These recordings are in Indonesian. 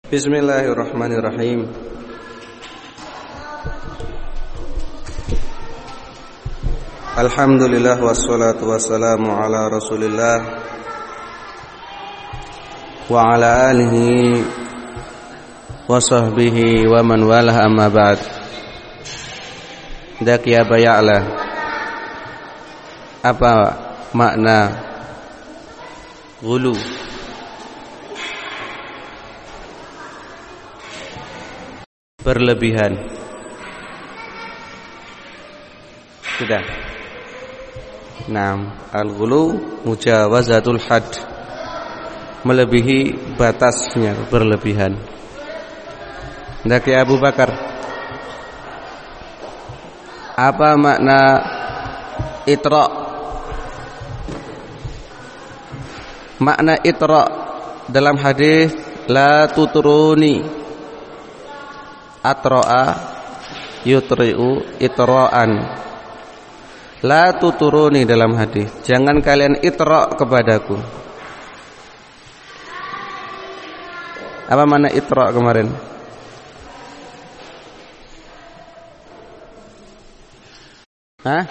Bismillahirrahmanirrahim. Alhamdulillah wassalatu wassalamu ala Rasulillah wa ala alihi wa sahbihi wa man walah, amma ba'd. Dak ya baya'la, apa makna ghulu? Berlebihan. Sudah. Naam, al-ghulu mujawazatul had, melebihi batasnya, berlebihan. Hendak ya Abu Bakar, apa makna itra? Makna itra dalam hadis la tuturuni, atra'a yutri'u itra'an. La tuturuni dalam hadis, jangan kalian itra kepadaku. Apa makna itra kemarin? Hah?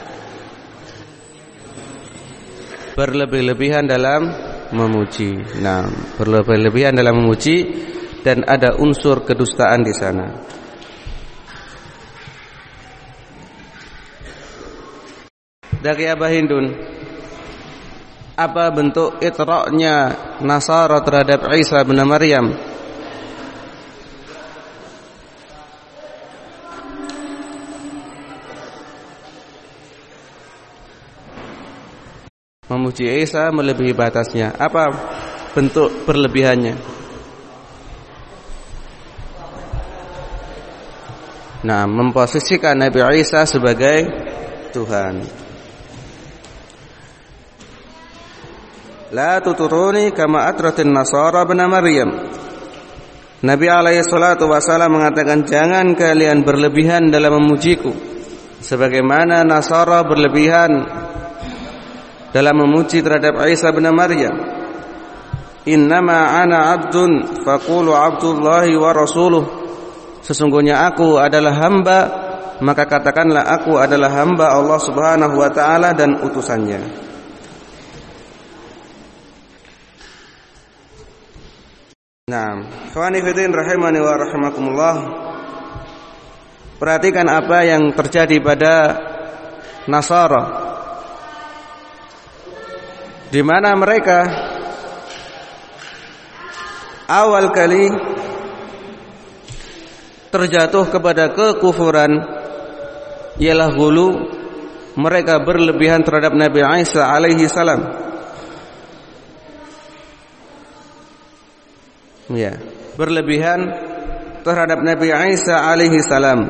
Berlebih-lebihan dalam memuji. Nah, berlebih-lebihan dalam memuji dan ada unsur kedustaan di sana. Dari Abah Hindun, apa bentuk itra'nya Nasara terhadap Isa bin Maryam? Memuji Isa melebihi batasnya. Apa bentuk berlebihannya? Nah, memposisikan Nabi Isa sebagai Tuhan. La tuturuni kama atratin Nasara bin Maryam. Nabi alaihi salatu wasallam mengatakan, jangan kalian berlebihan dalam memujiku sebagaimana Nasara berlebihan dalam memuji terhadap Isa bin Maryam. Innama ana abdun faqulu abdullahi wa rasuluh. Sesungguhnya aku adalah hamba, maka katakanlah aku adalah hamba Allah Subhanahu wa taala dan utusannya. Nah, ikhwani fillah rahimani wa rahimakumullah. Perhatikan apa yang terjadi pada Nasara, di mana mereka awal kali terjatuh kepada kekufuran ialah ghulu. Mereka berlebihan terhadap Nabi Isa alaihi salam. Ya, berlebihan terhadap Nabi Isa alaihi salam.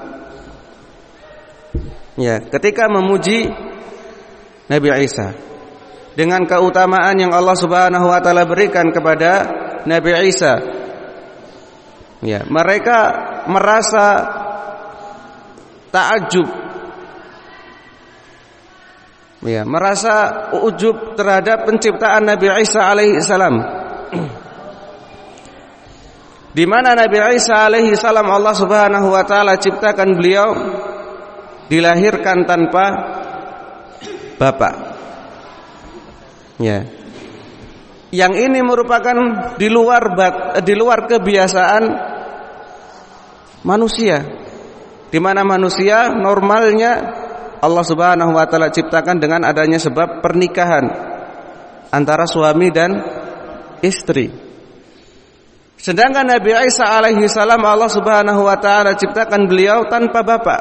Ya, ketika memuji Nabi Isa dengan keutamaan yang Allah Subhanahu wa taala berikan kepada Nabi Isa, ya, mereka merasa ta'ajub, ya, merasa ujub terhadap penciptaan Nabi Isa alaihi salam. Di mana Nabi Isa alaihi salam Allah Subhanahu wa taala ciptakan beliau dilahirkan tanpa bapak. Ya. Yang ini merupakan di luar kebiasaan manusia. Di mana manusia normalnya Allah Subhanahu wa taala ciptakan dengan adanya sebab pernikahan antara suami dan istri. Sedangkan Nabi Isa alaihi salam Allah Subhanahu wa taala ciptakan beliau tanpa bapak.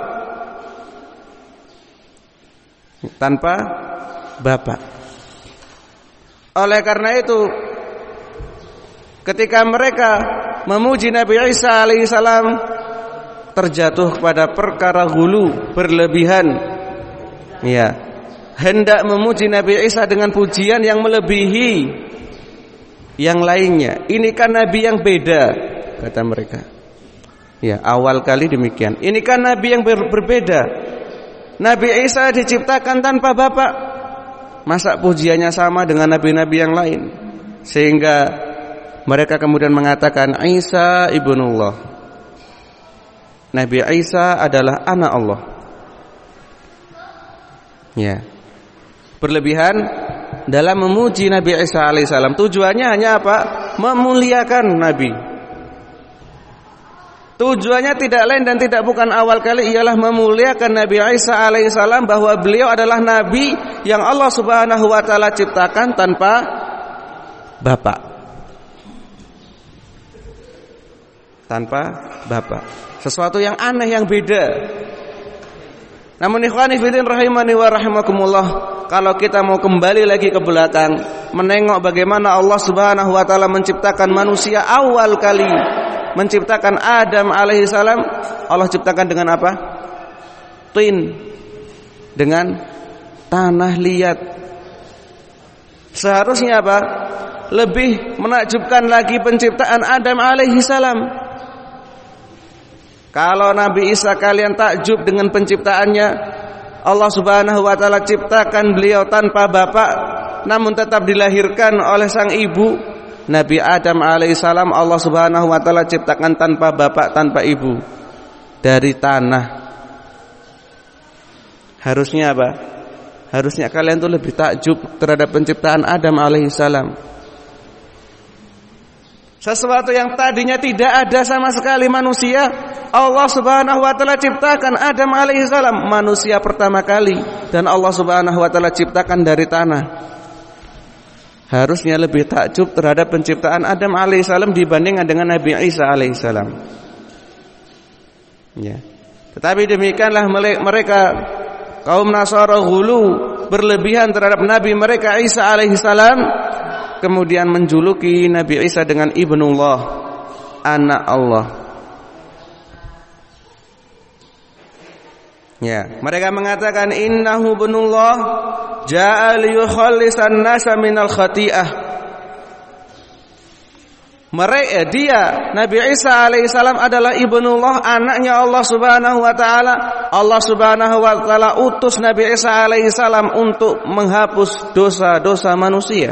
Tanpa bapak. Oleh karena itu, ketika mereka memuji Nabi Isa alaihi salam, terjatuh pada perkara ghulu, berlebihan. Ya, hendak memuji Nabi Isa dengan pujian yang melebihi yang lainnya. Ini kan nabi yang beda, kata mereka. Ya, awal kali demikian. Ini kan nabi yang berbeda. Nabi Isa diciptakan tanpa bapak. Masa pujiannya sama dengan nabi-nabi yang lain? Sehingga mereka kemudian mengatakan Isa ibnullah. Nabi Isa adalah anak Allah. Ya. Berlebihan dalam memuji Nabi Isa alaihissalam. Tujuannya hanya apa? Memuliakan Nabi. Tujuannya tidak lain dan tidak bukan awal kali ialah memuliakan Nabi Isa alaihissalam, bahwa beliau adalah Nabi yang Allah subhanahu wa ta'ala ciptakan tanpa bapak. Tanpa bapak. Sesuatu yang aneh, yang beda. Namun ikhwani fillah rahimani wa rahimakumullah, kalau kita mau kembali lagi ke belakang, menengok bagaimana Allah subhanahu wa ta'ala menciptakan manusia awal kali, menciptakan Adam alaihissalam, Allah ciptakan dengan apa? Tin, dengan tanah liat. Seharusnya apa? Lebih menakjubkan lagi penciptaan Adam alaihissalam. Kalau Nabi Isa kalian takjub dengan penciptaannya, Allah subhanahu wa ta'ala ciptakan beliau tanpa bapak, namun tetap dilahirkan oleh sang ibu. Nabi Adam alaihissalam Allah subhanahu wa ta'ala ciptakan tanpa bapak, tanpa ibu, dari tanah. Harusnya apa? Harusnya kalian tuh lebih takjub terhadap penciptaan Adam alaihissalam. Sesuatu yang tadinya tidak ada sama sekali manusia, Allah subhanahu wa ta'ala ciptakan Adam alaihissalam, manusia pertama kali, dan Allah subhanahu wa ta'ala ciptakan dari tanah. Harusnya lebih takjub terhadap penciptaan Adam alaihissalam dibandingkan dengan Nabi Isa alaihissalam. Ya. Tetapi demikianlah mereka kaum Nasara ghulu, berlebihan terhadap Nabi mereka Isa alaihissalam, kemudian menjuluki Nabi Isa dengan ibnullah, anak Allah. Ya, mereka mengatakan innahu ibnullah ja'a liyukhallisan nasa minal khati'ah. Mereka, dia Nabi Isa alaihissalam adalah ibnullah, anaknya Allah subhanahu wa ta'ala. Allah subhanahu wa ta'ala utus Nabi Isa alaihissalam untuk menghapus dosa-dosa manusia.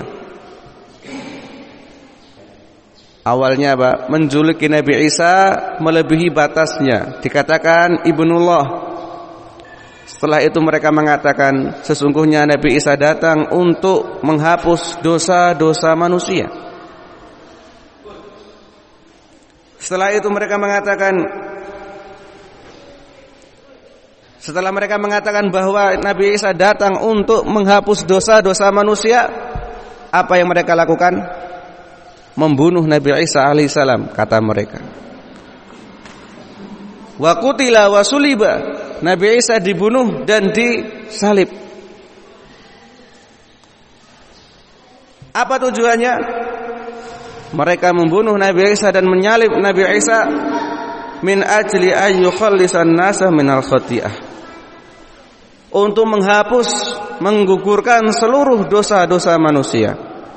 Awalnya apa? Menjuluki Nabi Isa melebihi batasnya, dikatakan ibnullah. Setelah itu mereka mengatakan sesungguhnya Nabi Isa datang untuk menghapus dosa-dosa manusia. Setelah itu mereka mengatakan, setelah mereka mengatakan bahwa Nabi Isa datang untuk menghapus dosa-dosa manusia, apa yang mereka lakukan? Membunuh Nabi Isa alaihissalam, kata mereka. Wa qutila wa suliba, Nabi Isa dibunuh dan disalib. Apa tujuannya? Mereka membunuh Nabi Isa dan menyalib Nabi Isa min ajli ayyukhallisan nasa minal khati'ah, untuk menghapus, menggugurkan seluruh dosa-dosa manusia.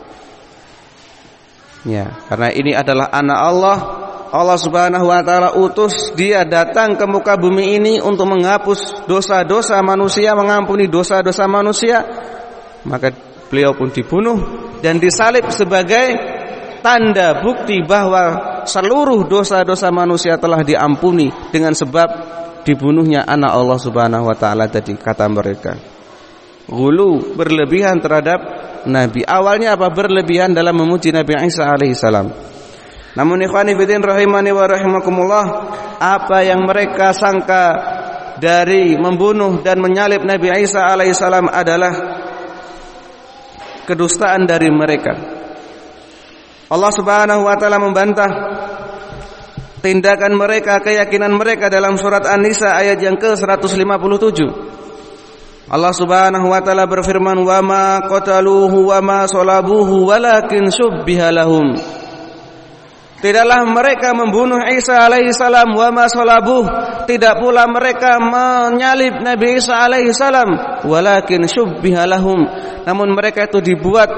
Ya, karena ini adalah anak Allah. Allah subhanahu wa ta'ala utus dia datang ke muka bumi ini untuk menghapus dosa-dosa manusia, mengampuni dosa-dosa manusia. Maka beliau pun dibunuh dan disalib sebagai tanda bukti bahwa seluruh dosa-dosa manusia telah diampuni dengan sebab dibunuhnya anak Allah subhanahu wa ta'ala tadi, kata mereka. Ghulu, berlebihan terhadap Nabi. Awalnya apa? Berlebihan dalam memuji Nabi Isa alaihissalam. Namun ikhwani fillah rahimani wa rahimakumullah, apa yang mereka sangka dari membunuh dan menyalib Nabi Isa alaihissalam adalah kedustaan dari mereka. Allah subhanahu wa ta'ala membantah tindakan mereka, keyakinan mereka dalam surat An-Nisa ayat yang ke-157. Allah subhanahu wa ta'ala berfirman, wa ma qataluhu wa ma salabuhu walakin syubbiha lahum. Tidaklah mereka membunuh Isa alaihissalam, wa ma salabuh, tidak pula mereka menyalib Nabi Isa alaihissalam, walakin syubbiha lahum, namun mereka itu dibuat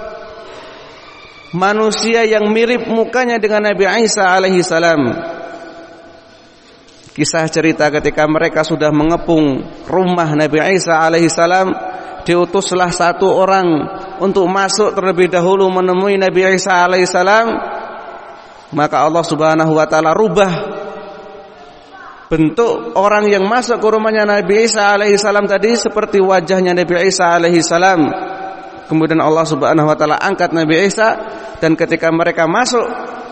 manusia yang mirip mukanya dengan Nabi Isa alaihissalam. Kisah cerita ketika mereka sudah mengepung rumah Nabi Isa alaihissalam, diutuslah satu orang untuk masuk terlebih dahulu menemui Nabi Isa alaihissalam. maka Allah Subhanahu wa taala rubah bentuk orang yang masuk ke rumahnya Nabi Isa alaihi salam tadi seperti wajahnya Nabi Isa alaihi salam. Kemudian Allah Subhanahu wa taala angkat Nabi Isa, dan ketika mereka masuk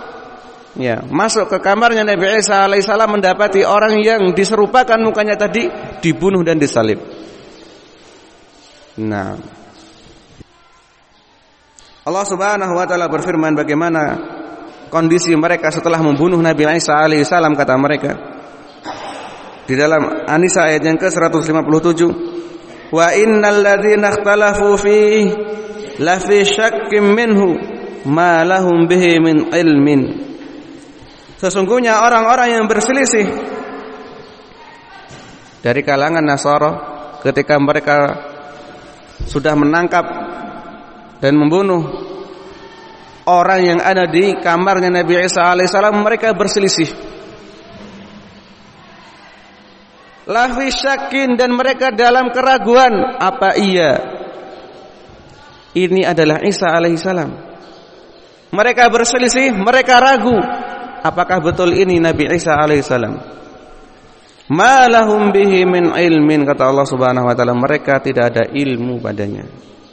ke kamarnya Nabi Isa alaihissalam, mendapati orang yang diserupakan mukanya tadi dibunuh dan disalib. Nah, Allah Subhanahu wa taala berfirman bagaimana kondisi mereka setelah membunuh Nabi Isa alaihissalam. Kata mereka di dalam An-Nisa ayat yang ke-157, wa innal ladzina ikhtalafu fihi la fi syakkim minhu ma lahum bihi min ilmin. Sesungguhnya orang-orang yang berselisih dari kalangan Nasara ketika mereka sudah menangkap dan membunuh orang yang ada di kamarnya Nabi Isa alaihissalam, mereka berselisih. Lafi syakin, dan mereka dalam keraguan, apa iya ini adalah Isa alaihissalam? Mereka berselisih, mereka ragu, apakah betul ini Nabi Isa alaihissalam? Ma lahum bihi min ilmin, kata Allah Subhanahu wa taala, mereka tidak ada ilmu padanya.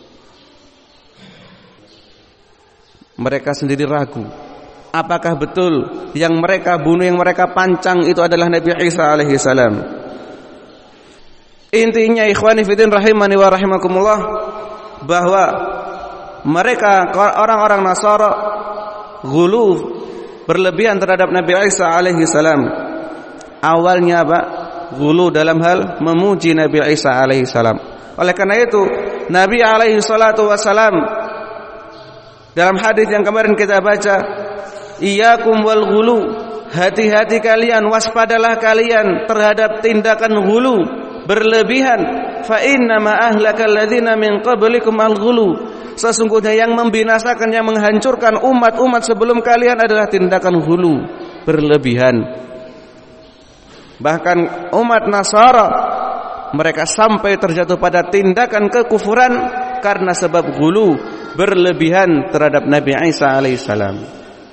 Mereka sendiri ragu, apakah betul yang mereka bunuh, yang mereka pancang itu adalah Nabi Isa alaihissalam? Intinya ikhwani fillah rahimani wa rahimakumullah, bahwa mereka orang-orang Nasara ghulu, berlebihan terhadap Nabi Isa alaihi salam. Awalnya apa? Ghulu dalam hal memuji Nabi Isa alaihi salam. Oleh karena itu Nabi alaihi salatu wasalam dalam hadis yang kemarin kita baca, iyyakum wal ghulu, hati-hati kalian, waspadalah kalian terhadap tindakan ghulu, berlebihan. Fa inna ma ahlakal ladzina min qablikum al-ghulu, sesungguhnya yang membinasakan, yang menghancurkan umat-umat sebelum kalian adalah tindakan ghulu, berlebihan. Bahkan umat Nasara mereka sampai terjatuh pada tindakan kekufuran karena sebab ghulu, berlebihan terhadap Nabi Isa alaihissalam.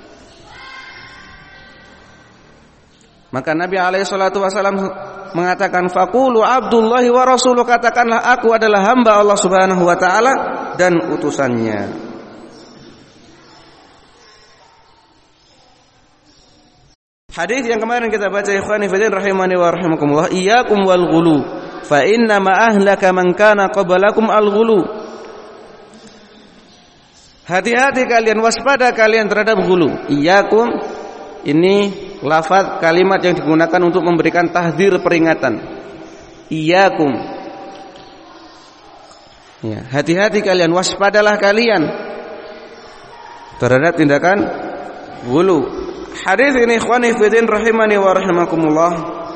Maka Nabi alaihissalatu wassalam mengatakan, faqulu abdullahi wa rasuluh, katakanlah aku adalah hamba Allah Subhanahu wa taala dan utusannya. Hadis yang kemarin kita baca ikhwani fillah rahimani wa rahimakumullah, iyyakum wal ghulu fa inna ma ahlaka man kana qablakum al ghulu. Hati-hati kalian, waspada kalian terhadap ghulu. Iyyakum ini lafaz kalimat yang digunakan untuk memberikan tahdzir, peringatan. Iyyakum, ya, hati-hati kalian, waspadalah kalian terhadap tindakan ghulu. Hadis ini ikhwani fillah rahimani wa rahimakumullah,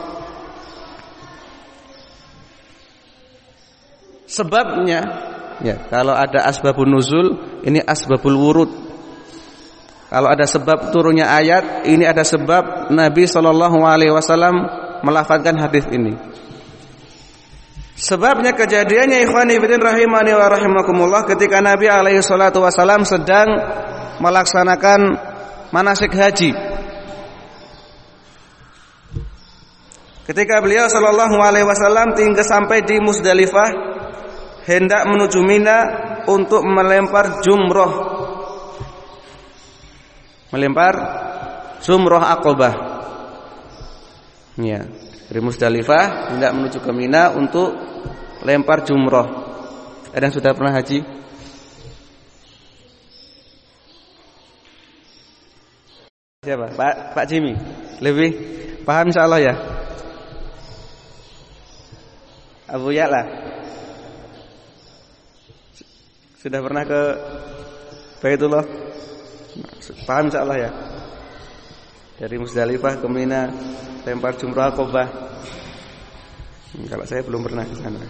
sebabnya ya, kalau ada asbabun nuzul, ini asbabul wurud. Kalau ada sebab turunnya ayat, ini ada sebab Nabi SAW melafazkan hadis ini. Sebabnya kejadiannya ikhwani fillah rahimani wa rahimakumullah, ketika Nabi SAW sedang melaksanakan manasik haji. Ketika beliau SAW tinggal sampai di Musdalifah, hendak menuju Mina untuk melempar jumroh, Aqabah. Ya, dari Musdalifah hendak menuju ke Mina untuk lempar jumroh. Ada yang sudah pernah haji? Siapa? Pak Jimmy. Lebih paham insyaallah ya. Abu Ya'la sudah pernah ke Baitullah? Paham insyaallah ya. Dari Musdalifah ke Mina lempar jumrah Aqabah. Kalau saya belum pernah ke sana.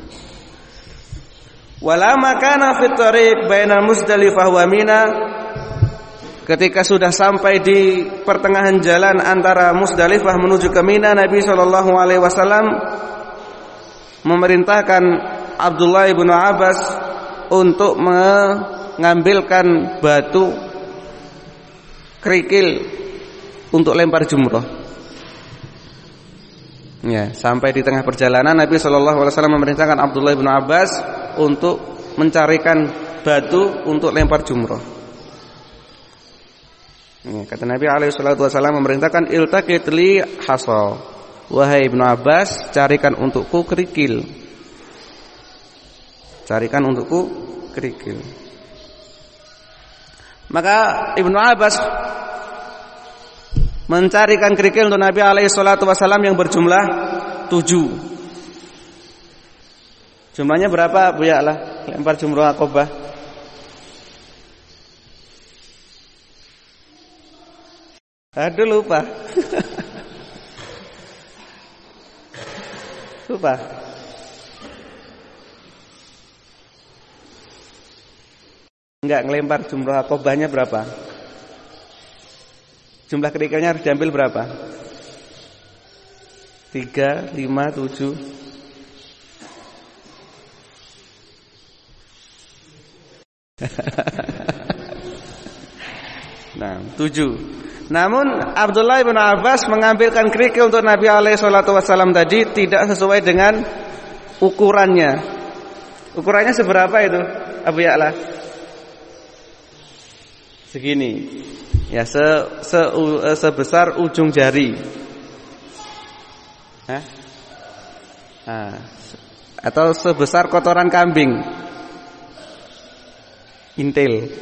Walama kana fit tariq baina Musdalifah wa Mina, ketika sudah sampai di pertengahan jalan antara Musdalifah menuju ke Mina, Nabi SAW memerintahkan Abdullah bin Abbas untuk mengambilkan batu kerikil untuk lempar jumrah. Ya, sampai di tengah perjalanan Nabi sallallahu alaihi wasallam memerintahkan Abdullah bin Abbas untuk mencarikan batu untuk lempar jumrah. Ya, kata Nabi alaihi salatu wasallam memerintahkan iltaqit li hasa. Wahai Ibnu Abbas, carikan untukku kerikil. Carikan untukku kerikil. Maka Ibnu Abbas mencarikan kerikil untuk Nabi alaihi salatu wasallam yang berjumlah 7. Jumlahnya berapa Bu ya lah lempar jumrah Aqabah? Aduh lupa. Lupa. Enggak ngelempar jumrah Aqabahnya berapa? Jumlah kerikilnya harus diambil berapa? 3, 5, 7. Nah, 7. Namun Abdullah bin Abbas mengambilkan kerikil untuk Nabi alaihi salatu wasallam tadi tidak sesuai dengan ukurannya. Ukurannya seberapa itu, Abu Ya'la? Segini. Ya, sebesar ujung jari. Hah? Atau sebesar kotoran kambing. Intil.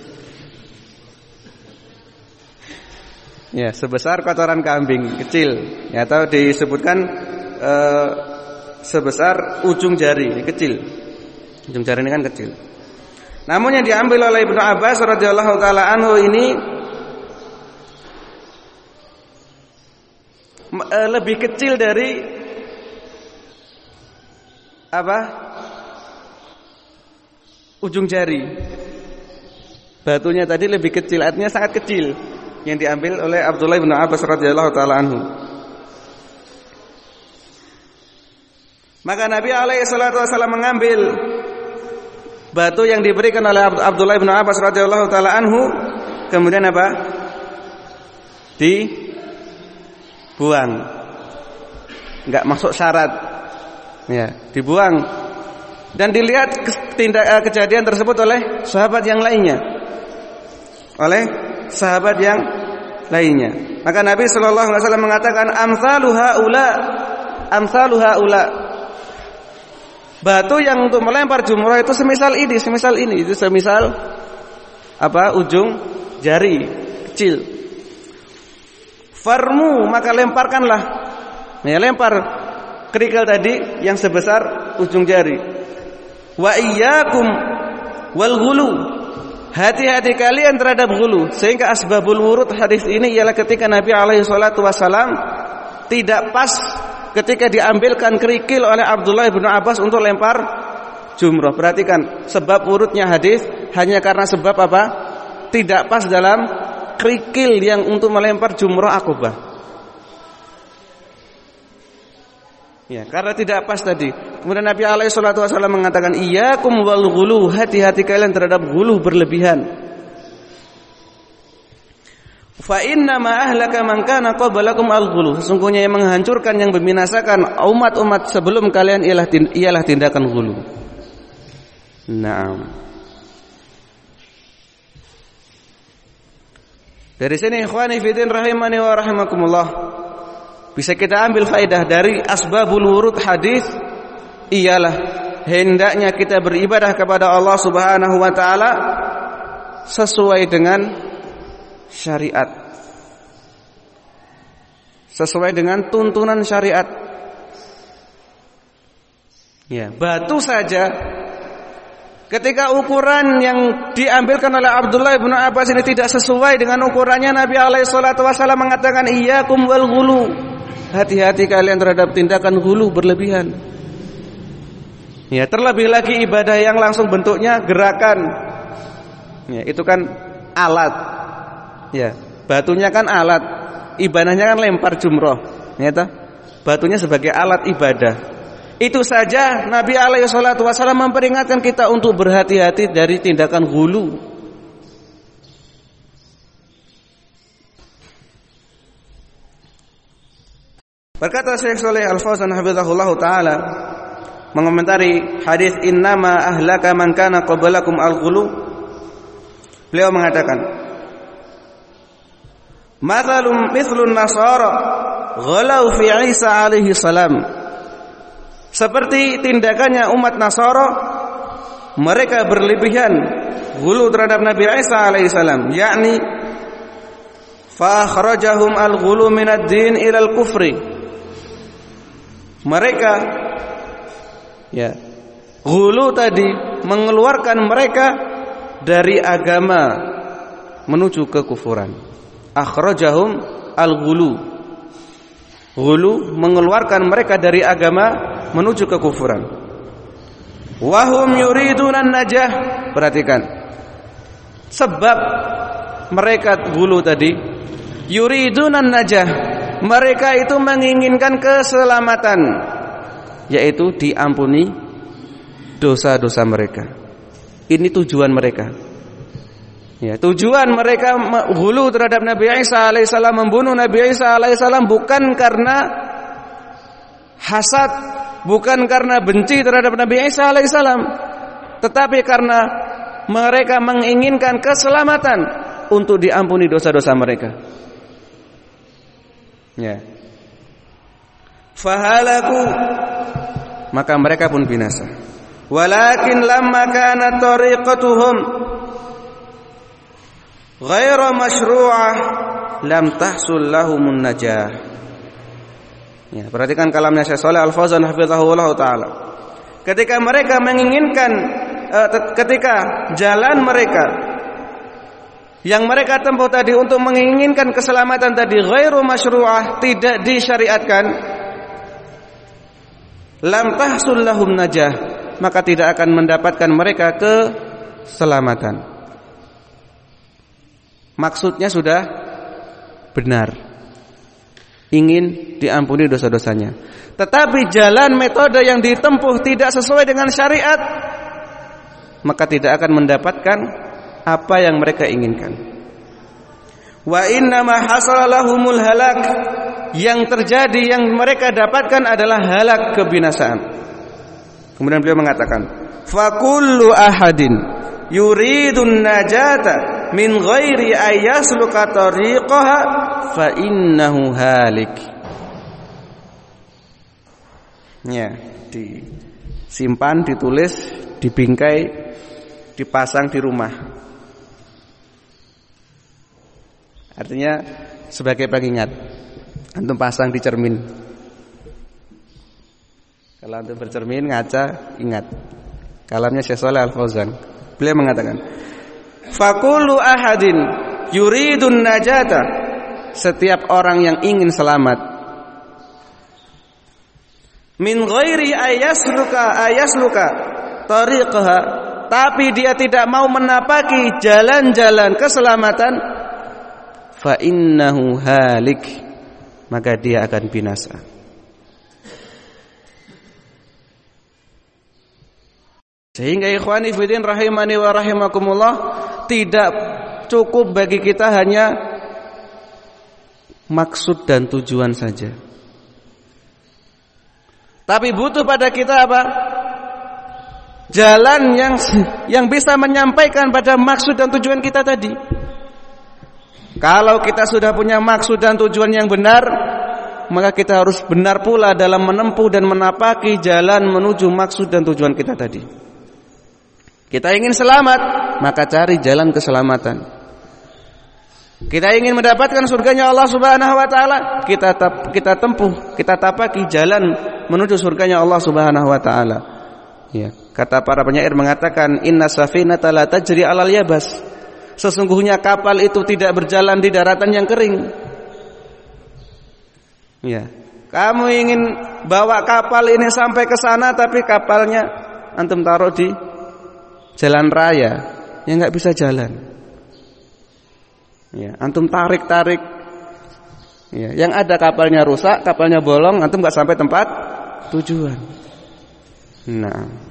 Ya, sebesar kotoran kambing kecil. Ya, atau disebutkan sebesar ujung jari, kecil. Ujung jari ini kan kecil. Namun yang diambil oleh Ibnu Abbas radhiyallahu taala anhu ini lebih kecil dari apa? Ujung jari. Batunya tadi lebih kecil, artinya sangat kecil yang diambil oleh Abdullah bin Abbas radhiyallahu taala anhu. Maka Nabi alaihi salatu wasallam mengambil batu yang diberikan oleh Abdullah bin Abbas radhiyallahu taala anhu, kemudian apa? Dibuang. Enggak masuk syarat. Ya, dibuang. Dan dilihat kejadian tersebut oleh sahabat yang lainnya. Oleh sahabat yang lainnya. Maka Nabi sallallahu alaihi wasallam mengatakan amsalu haula. Batu yang untuk melempar jumrah itu semisal ini, itu semisal apa? Ujung jari kecil. Farmu, maka lemparkanlah. Ya, lempar kerikil tadi yang sebesar ujung jari. Wa iyyakum wal ghulu. Hati-hati kalian terhadap ghulu. Sehingga asbabul wurud hadis ini ialah ketika Nabi alaihi salatu wasallam tidak pas ketika diambilkan kerikil oleh Abdullah bin Abbas untuk lempar jumrah. Perhatikan, sebab urutnya hadis hanya karena sebab apa? Tidak pas dalam kerikil yang untuk melempar jumrah Aqabah. Ya, karena tidak pas tadi. Kemudian Nabi alaihi salatu wasallam mengatakan, "Iyyakum wal ghulu." Hati-hati kalian terhadap ghulu, berlebihan. Fa inna ma ahlaka man kana qablakum al-ghulu. Sesungguhnya yang menghancurkan, yang membinasakan umat-umat sebelum kalian ialah tindakan ghulu. Naam. Dari sini ikhwani fillah rahimani wa rahimakumullah, bisa kita ambil faedah dari asbabul wurud hadis ialah hendaknya kita beribadah kepada Allah Subhanahu wa taala sesuai dengan syariat, sesuai dengan tuntunan syariat. Ya, batu saja ketika ukuran yang diambilkan oleh Abdullah bin Abbas ini tidak sesuai dengan ukurannya, Nabi alaihi salatu wasallam mengatakan iyyakum wal ghulu. Hati-hati kalian terhadap tindakan ghulu, berlebihan. Ya, terlebih lagi ibadah yang langsung bentuknya gerakan. Ya, itu kan alat. Ya, batunya kan alat, ibadahnya kan lempar jumroh. Ya, batunya sebagai alat ibadah. Itu saja Nabi alaihi salatu wasallam memperingatkan kita untuk berhati-hati dari tindakan ghulu. Berkata Syekh Shalih Al-Fauzan hafizahullah taala mengomentari hadis innama ahlaka man kana qablakum al-ghulu. Beliau mengatakan, mithlun nasara ghalau fi Isa alaihi salam. Seperti tindakannya umat Nasara, mereka berlebihan ghulu terhadap Nabi Isa alaihi salam, yakni fa akhrajahum al-ghulu min ad-din ila al-kufri. Mereka ghulu tadi mengeluarkan mereka dari agama menuju kekufuran. Akhrajahum al-ghulu. Ghulu mengeluarkan mereka dari agama menuju kekufuran. Wahum yuriduna najah. Perhatikan. Sebab mereka ghulu tadi yuriduna najah. Mereka itu menginginkan keselamatan, yaitu diampuni dosa-dosa mereka. Ini tujuan mereka. Tujuan mereka ghulu terhadap Nabi Isa alaihissalam, membunuh Nabi Isa alaihissalam bukan karena hasad, bukan karena benci terhadap Nabi Isa alaihissalam, tetapi karena mereka menginginkan keselamatan untuk diampuni dosa-dosa mereka. Fahalaku, maka mereka pun binasa. Walakin lamma kanat tariqatuhum ghaira masyru'ah lam tahsul lahumun najah. Perhatikan kalamnya Syekh Shalih Al-Fauzan hafizahullah taala. Ketika mereka menginginkan ketika jalan mereka yang mereka tempuh tadi untuk menginginkan keselamatan tadi ghairu masyru'ah, tidak disyariatkan, lam tahsul lahum najah, maka tidak akan mendapatkan mereka keselamatan. Maksudnya sudah benar, ingin diampuni dosa-dosanya, tetapi jalan metode yang ditempuh tidak sesuai dengan syariat, maka tidak akan mendapatkan apa yang mereka inginkan. Wa innama hasala lahumul halak, yang terjadi, yang mereka dapatkan adalah halak, kebinasaan. Kemudian beliau mengatakan, fa kullu ahadin yuridun najata min ghairi ayyasluka tariqaha fa innahu halik. Disimpan, ditulis, dibingkai, dipasang di rumah. Artinya sebagai pengingat, antum pasang di cermin. Kalau antum bercermin, ngaca, ingat. Kalamnya Syekh Shalih Al-Fauzan. Beliau mengatakan, faqulu ahadin yuridun najata, setiap orang yang ingin selamat, min ghairi ayasluka tariqaha, tapi dia tidak mau menapaki jalan-jalan keselamatan, fa innahu halik, maka dia akan binasa. Sehingga ikhwani fillah rahimani wa rahimakumullah, tidak cukup bagi kita hanya maksud dan tujuan saja, tapi butuh pada kita apa? Jalan yang bisa menyampaikan pada maksud dan tujuan kita tadi. Kalau kita sudah punya maksud dan tujuan yang benar, maka kita harus benar pula dalam menempuh dan menapaki jalan menuju maksud dan tujuan kita tadi. Kita ingin selamat, maka cari jalan keselamatan. Kita ingin mendapatkan surganya Allah Subhanahu wa taala, kita tempuh, kita tapaki jalan menuju surganya Allah Subhanahu wa taala. Kata para penyair mengatakan, inna safinata la tajri 'alal yabas. Sesungguhnya kapal itu tidak berjalan di daratan yang kering. Kamu ingin bawa kapal ini sampai ke sana, tapi kapalnya antum taruh di jalan raya, nggak bisa jalan. Antum tarik. Yang ada kapalnya rusak, kapalnya bolong, antum nggak sampai tempat tujuan. Nah.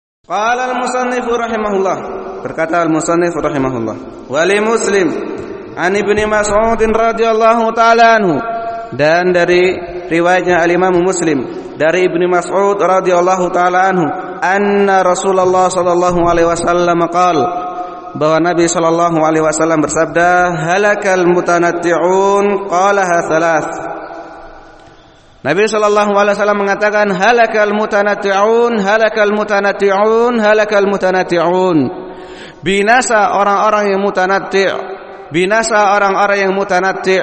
Qala al-musannif rahimahullah, berkata al-musannif rahimahullah, wa li Muslim an Ibnu Mas'ud radhiyallahu taala anhu, dan dari riwayatnya Al-Imam Muslim dari Ibnu Mas'ud radhiyallahu taala anhu, anna Rasulullah sallallahu alaihi wasallam qala, bahwa Nabi sallallahu alaihi wasallam bersabda, halakal mutanatti'un, qalaha thalath. Nabi sallallahu alaihi wasallam mengatakan, halakal mutanatti'un, halakal mutanatti'un, halakal mutanatti'un. Binasa orang-orang yang mutanatti', binasa orang-orang yang mutanatti'.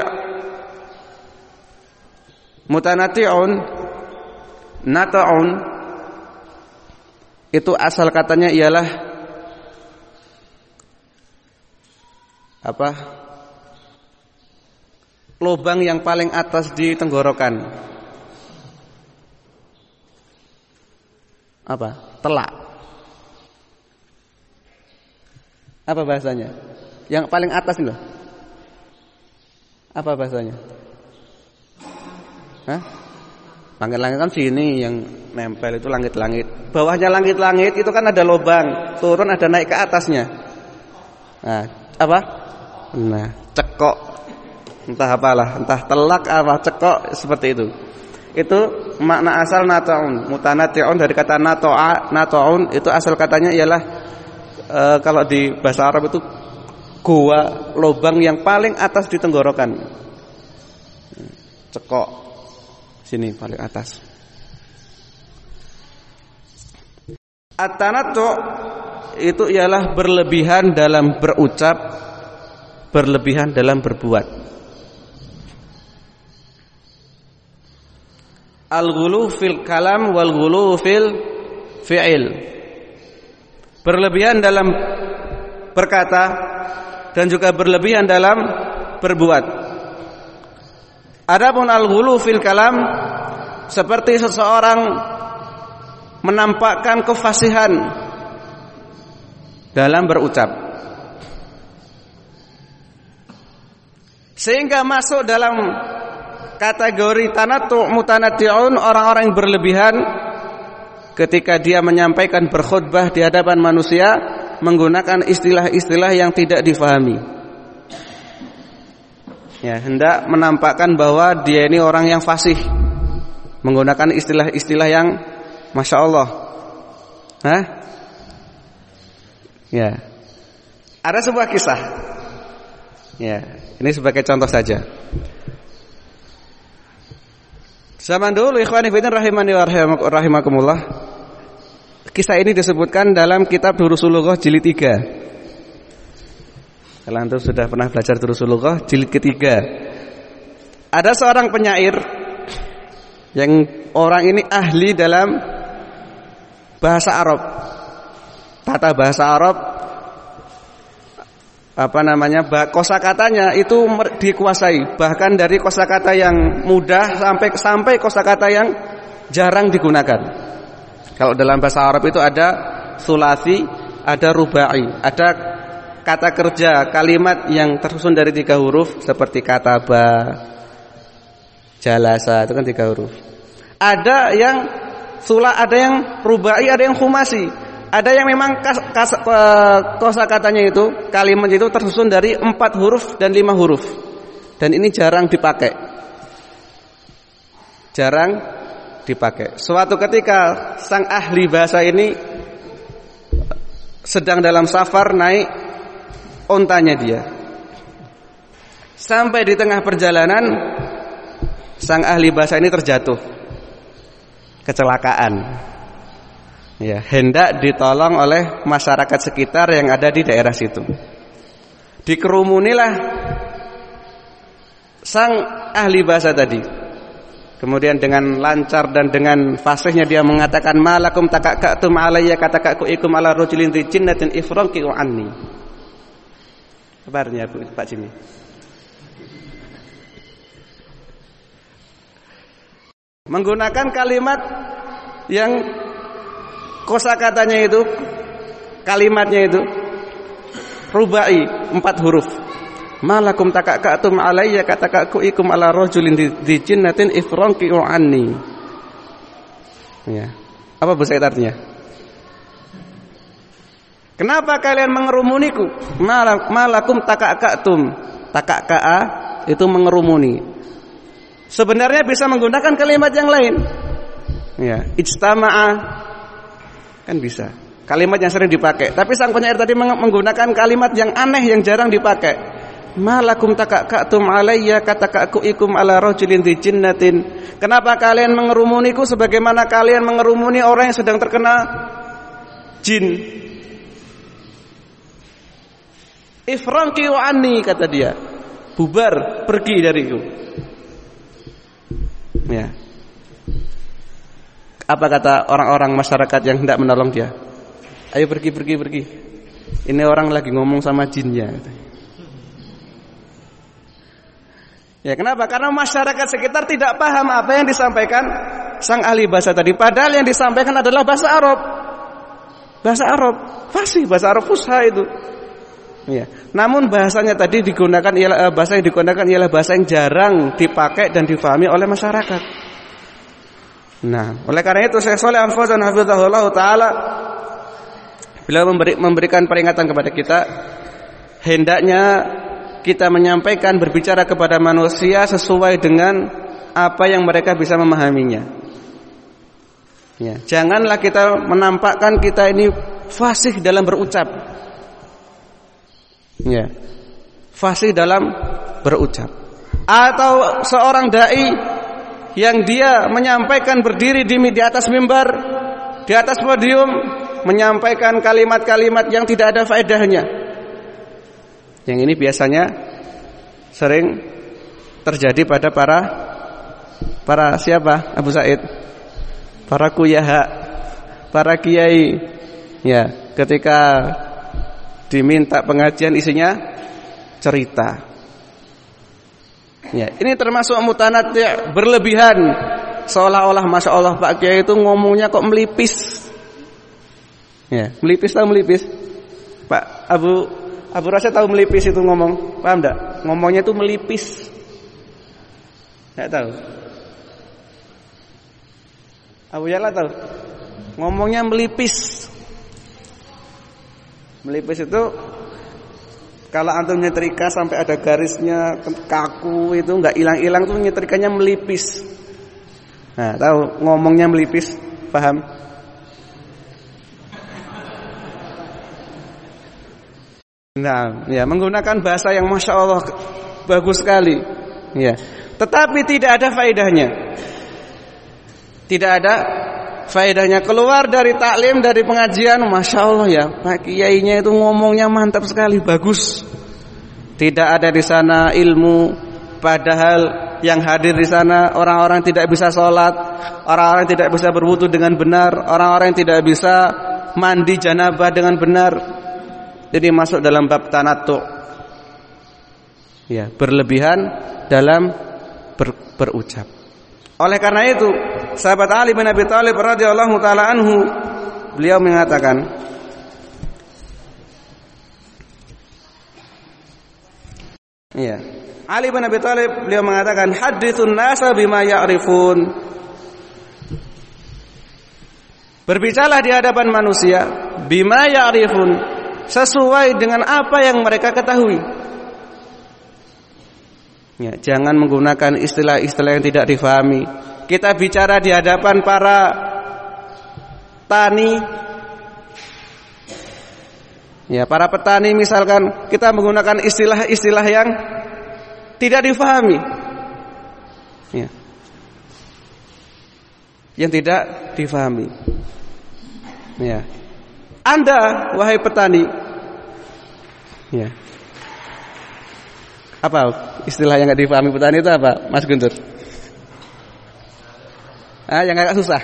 Mutanatti'un, nata'un, itu asal katanya ialah apa? Lubang yang paling atas di tenggorokan. Apa? Telak. Apa bahasanya? Yang paling atas itu. Apa bahasanya? Hah? Langit-langit kan sini yang nempel itu langit-langit. Bawahnya langit-langit itu kan ada lubang, turun ada naik ke atasnya. Nah, apa? Nah, cekok. Entah apalah, entah telak apa cekok seperti itu. Itu makna asal nata'un. Mutanatti'un dari kata nata'a, nata'un itu asal katanya ialah kalau di bahasa Arab itu gua, lubang yang paling atas di tenggorokan. Cekok. Sini paling atas. At-tanattu' itu ialah berlebihan dalam berucap, berlebihan dalam berbuat. Al-ghulu fil kalam wal ghulu fil fi'il. Berlebihan dalam berkata dan juga berlebihan dalam berbuat. Adapun al-ghulu fil kalam, seperti seseorang menampakkan kefasihan dalam berucap, sehingga masuk dalam kategori tanattu' mutanatti'un, orang-orang yang berlebihan ketika dia menyampaikan berkhutbah di hadapan manusia menggunakan istilah-istilah yang tidak difahami. Ya, hendak menampakkan bahwa dia ini orang yang fasih, menggunakan istilah-istilah yang Masya Allah. Hah? Ya. Ada sebuah kisah. Ya, ini sebagai contoh saja. Zaman dulu ikhwani fillah rahimani wa rahimakumullah. Kisah ini disebutkan dalam kitab Durusul Lughah jilid 3. Kalau antum sudah pernah belajar Durusul Lughah jilid ketiga. Ada seorang penyair yang orang ini ahli dalam bahasa Arab. Tata bahasa Arab, kosakatanya itu dikuasai, bahkan dari kosakata yang mudah sampai kosakata yang jarang digunakan. Kalau dalam bahasa Arab itu ada sulasi, ada rubai, ada kata kerja, kalimat yang tersusun dari 3 huruf seperti kataba, jalasa, itu kan 3 huruf. Ada yang ada yang rubai, ada yang khumasi. Ada yang memang kosakatanya itu, kalimat itu tersusun dari 4 huruf dan 5 huruf. Dan ini jarang dipakai. Jarang dipakai. Suatu ketika sang ahli bahasa ini sedang dalam safar, naik ontanya dia. Sampai di tengah perjalanan sang ahli bahasa ini terjatuh. Kecelakaan. Ya, hendak ditolong oleh masyarakat sekitar yang ada di daerah situ. Dikerumunilah sang ahli bahasa tadi. Kemudian dengan lancar dan dengan fasihnya dia mengatakan, malakum takakatum alayya katakaku ikum ala rajulin di jinnatin ifranqiu anni. Kabarnya Pak Jimmy. Menggunakan kalimat yang kosakatanya itu, kalimatnya itu rubai, 4 huruf. Malakum takakatum alayya katakaku ikum ala rajulin di jinnatin ifranqiu anni. Ya. Apa bahasa artinya? Kenapa kalian mengerumuniku? Malakum takakatum takakka'a itu mengerumuni. Sebenarnya bisa menggunakan kalimat yang lain. Ya, ijtama'a kan bisa. Kalimat yang sering dipakai. Tapi sang penyair tadi menggunakan kalimat yang aneh yang jarang dipakai. Malakum takakkatum alayya katakakkuikum ala rajulin di jinnatin. Kenapa kalian mengerumuniku sebagaimana kalian mengerumuni orang yang sedang terkena jin? Ifranqi wa anni, kata dia. Bubar, pergi dariku. Ya. Apa kata orang-orang masyarakat yang hendak menolong dia? Ayo pergi. Ini orang lagi ngomong sama jinnya. Ya, kenapa? Karena masyarakat sekitar tidak paham apa yang disampaikan sang ahli bahasa tadi. Padahal yang disampaikan adalah bahasa Arab. Bahasa Arab, fasih, bahasa Arab fusha itu. Ya. Namun bahasanya tadi bahasa yang digunakan ialah bahasa yang jarang dipakai dan difahami oleh masyarakat. Nah, oleh karena itu Syekh Shalih Al-Fauzan hafizahullah taala beliau memberikan peringatan kepada kita, hendaknya kita menyampaikan, berbicara kepada manusia sesuai dengan apa yang mereka bisa memahaminya. Ya, janganlah kita menampakkan kita ini fasih dalam berucap. Ya, fasih dalam berucap. Atau seorang dai yang dia menyampaikan berdiri di atas mimbar, di atas podium, menyampaikan kalimat-kalimat yang tidak ada faedahnya. Yang ini biasanya sering terjadi pada para siapa? Abu Said, para kuyaha, para kiai. Ya, ketika diminta pengajian isinya cerita. Ya, ini termasuk mutanati', berlebihan. Seolah-olah masya Allah Pak Kiai itu ngomongnya kok melipis. Ya, melipis, tahu melipis? Pak Abu Rasyid tahu melipis itu ngomong, paham enggak? Ngomongnya itu melipis. Enggak tahu. Abu Yala tahu? Ngomongnya melipis. Melipis itu kalau antum nyetrika sampai ada garisnya kaku itu enggak hilang-hilang tuh nyetrikanya melipis. Nah, tahu ngomongnya melipis, paham? Nah, ya menggunakan bahasa yang masya Allah bagus sekali, ya. Tetapi tidak ada faedahnya. Tidak ada faedahnya. Keluar dari taklim, dari pengajian, masya Allah ya, Pak Kiainya itu ngomongnya mantap sekali, bagus. Tidak ada di sana ilmu, padahal yang hadir di sana orang-orang tidak bisa sholat, orang-orang tidak bisa berwudu dengan benar, orang-orang yang tidak bisa mandi janabah dengan benar. Jadi masuk dalam bab tanattu. Ya, berlebihan dalam berucap. Oleh karena itu, sahabat Ali bin Abi Thalib radhiyallahu taala anhu, beliau mengatakan, ya, Ali bin Abi Thalib beliau mengatakan, haditsun nasa bima ya'rifun. Berbicaralah di hadapan manusia bima ya'rifun, sesuai dengan apa yang mereka ketahui. Ya, jangan menggunakan istilah-istilah yang tidak difahami. Kita bicara di hadapan para tani, ya, para petani misalkan, kita menggunakan istilah-istilah yang tidak difahami, ya, yang tidak difahami. Ya, Anda wahai petani, ya, apa istilah yang nggak difahami petani itu apa, Mas Guntur? Yang agak susah.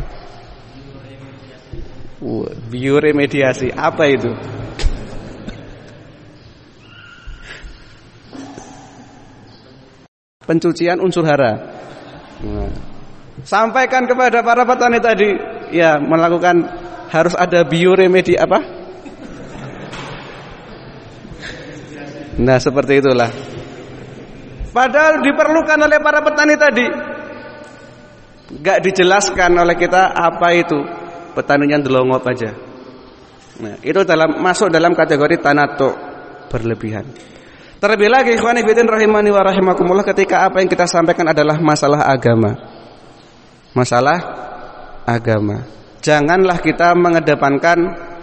Bioremediasi, apa itu? Pencucian unsur hara. Nah, sampaikan kepada para petani tadi, ya, melakukan, harus ada bioremedi apa? Nah, seperti itulah. Padahal diperlukan oleh para petani tadi. Gak dijelaskan oleh kita apa itu. Petaninya delongop aja. Nah, itu masuk dalam kategori tanattu, berlebihan. Terlebih lagi ikhwani fillah rahimani wa rahimakumullah, ketika apa yang kita sampaikan adalah masalah agama. Masalah agama. Janganlah kita mengedepankan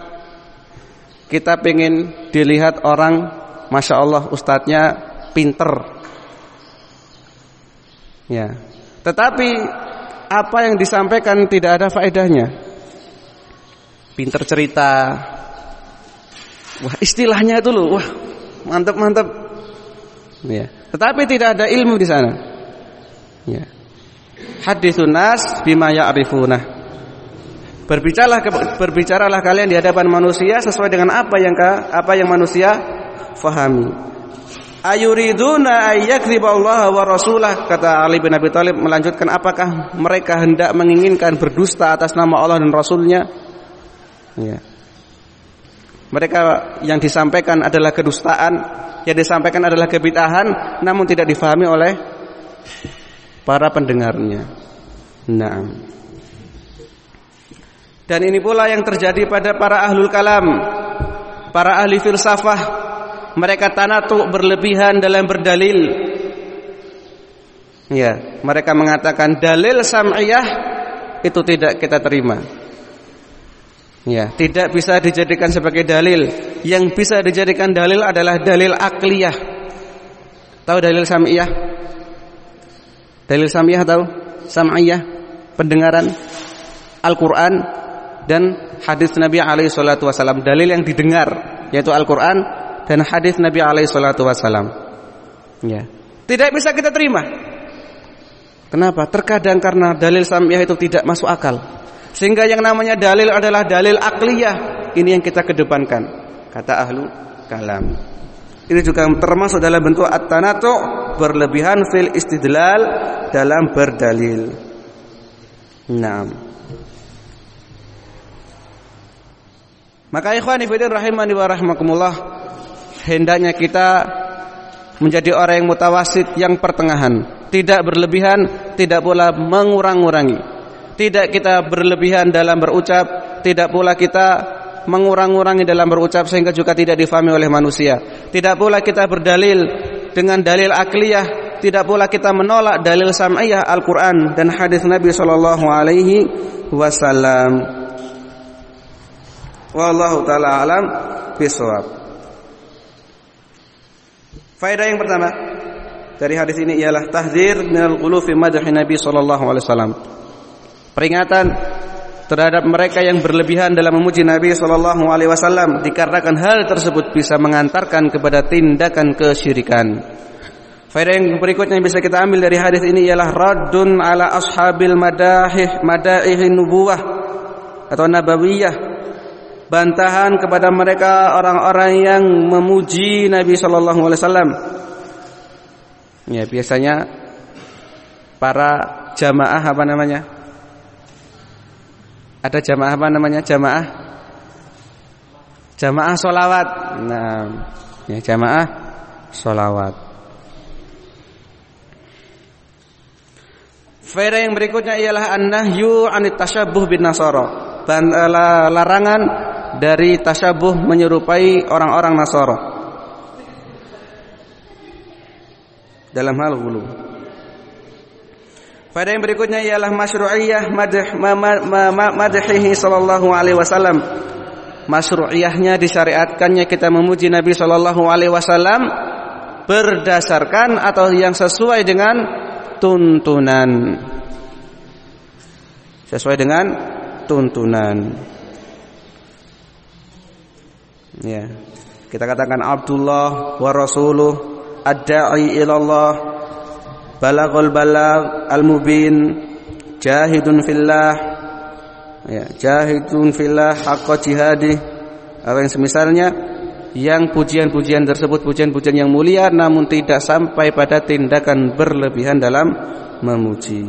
kita pengen dilihat orang, masya Allah ustadznya pinter. Ya. Tetapi apa yang disampaikan tidak ada faedahnya. Pinter cerita. Wah, istilahnya itu loh, wah, mantap. Ya. Tetapi tidak ada ilmu di sana. Ya. Haditsun nas bima ya'rifuna. Berbicaralah kalian di hadapan manusia sesuai dengan apa yang manusia fahami. Ayuriduna ayyakdziballaha wa rasulah, kata Ali bin Abi Thalib melanjutkan, apakah mereka hendak menginginkan berdusta atas nama Allah dan Rasulnya? Ya. Mereka yang disampaikan adalah kedustaan, yang disampaikan adalah kebid'ahan, namun tidak difahami oleh para pendengarnya. Naam. Dan ini pula yang terjadi pada para ahlul kalam, para ahli filsafah. Mereka tanatu berlebihan dalam berdalil. Ya, mereka mengatakan dalil sam'iyah itu tidak kita terima. Ya, tidak bisa dijadikan sebagai dalil. Yang bisa dijadikan dalil adalah dalil akliyah. Tahu dalil sam'iyah? Dalil sam'iyah tahu? Sam'iyah, pendengaran Al-Qur'an dan hadis Nabi alaihi salatu wasallam. Dalil yang didengar yaitu Al-Qur'an dan hadis Nabi alaihi salatu wasallam. Ya. Tidak bisa kita terima. Kenapa? Terkadang karena dalil sam'iyah itu tidak masuk akal. Sehingga yang namanya dalil adalah dalil akliyah. Ini yang kita kedepankan, kata ahlu kalam. Ini juga termasuk dalam bentuk at-tanatu', berlebihan fil istidlal, dalam berdalil. Naam. Maka ikhwani fillah rahimani wa rahimakumullah, hendaknya kita menjadi orang yang mutawasid, yang pertengahan, tidak berlebihan, tidak pula mengurang-urangi. Tidak kita berlebihan dalam berucap, tidak pula kita mengurang-urangi dalam berucap sehingga juga tidak difahami oleh manusia. Tidak pula kita berdalil dengan dalil akliyah, tidak pula kita menolak dalil sam'iyah Al-Qur'an dan hadis Nabi sallallahu alaihi wasallam. Wallahu taala alam bisawab. Faedah yang pertama dari hadis ini ialah tahdzir minal ghulu fi madhi Nabi sallallahu alaihi wasallam. Peringatan terhadap mereka yang berlebihan dalam memuji Nabi sallallahu alaihi wasallam, dikarenakan hal tersebut bisa mengantarkan kepada tindakan kesyirikan. Faedah yang berikutnya yang bisa kita ambil dari hadis ini ialah raddun ala ashabil madaihin nubuwah atau nabawiyah. Bantahan kepada mereka orang-orang yang memuji Nabi sallallahu alaihi wasallam. Ya, biasanya para jamaah apa namanya? Ada jamaah apa namanya? Jamaah sholawat. Nah, ya, jamaah sholawat. Faedah yang berikutnya ialah an-nahyu 'anit tasyabbuh bin nasara. Larangan dari tasyabuh menyerupai orang-orang Nasara dalam hal ghulu. Pada yang berikutnya ialah masyru'iyah madhihi sallallahu alaihi wasallam. Masyru'iyahnya disyariatkannya kita memuji Nabi sallallahu alaihi wasallam berdasarkan atau yang sesuai dengan tuntunan. Sesuai dengan tuntunan. Ya. Kita katakan Abdullah wa rasuluh ad-da'i ila Allah, balaghul balagh al-mubin, jahidun fillah, ya, jahidun fillah haqqa jihadih, atau yang semisalnya, yang pujian-pujian tersebut pujian-pujian yang mulia namun tidak sampai pada tindakan berlebihan dalam memuji.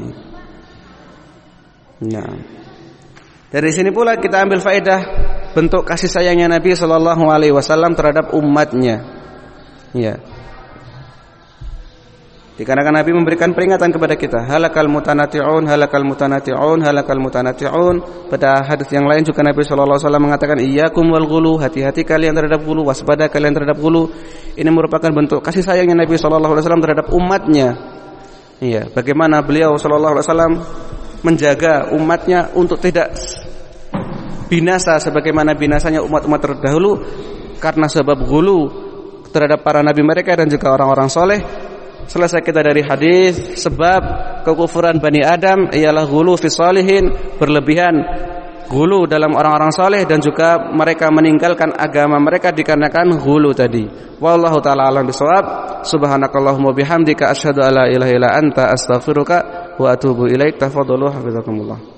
Nah, dari sini pula kita ambil faedah bentuk kasih sayangnya Nabi sallallahu alaihi wasallam terhadap umatnya. Ya. Dikarenakan Nabi memberikan peringatan kepada kita, halakal mutanati'un, halakal mutanati'un, halakal mutanati'un. Pada hadis yang lain juga Nabi sallallahu alaihi wasallam mengatakan, iyyakum wal ghulu, hati-hati kalian terhadap ghulu, waspada kalian terhadap ghulu. Ini merupakan bentuk kasih sayangnya Nabi sallallahu alaihi wasallam terhadap umatnya. Iya, bagaimana beliau sallallahu alaihi wasallam menjaga umatnya untuk tidak binasa sebagaimana binasanya umat-umat terdahulu karena sebab ghulu terhadap para nabi mereka dan juga orang-orang soleh. Selesai kita dari hadis, sebab kekufuran Bani Adam ialah ghulu fi shalihin, berlebihan ghulu dalam orang-orang saleh dan juga mereka meninggalkan agama mereka dikarenakan ghulu tadi. Wallahu taala alam bisawab. Subhanakallahumma bihamdika asyhadu alla ilaha illa anta astaghfiruka wa atubu ilaik. Tafadhalu hafizakumullah.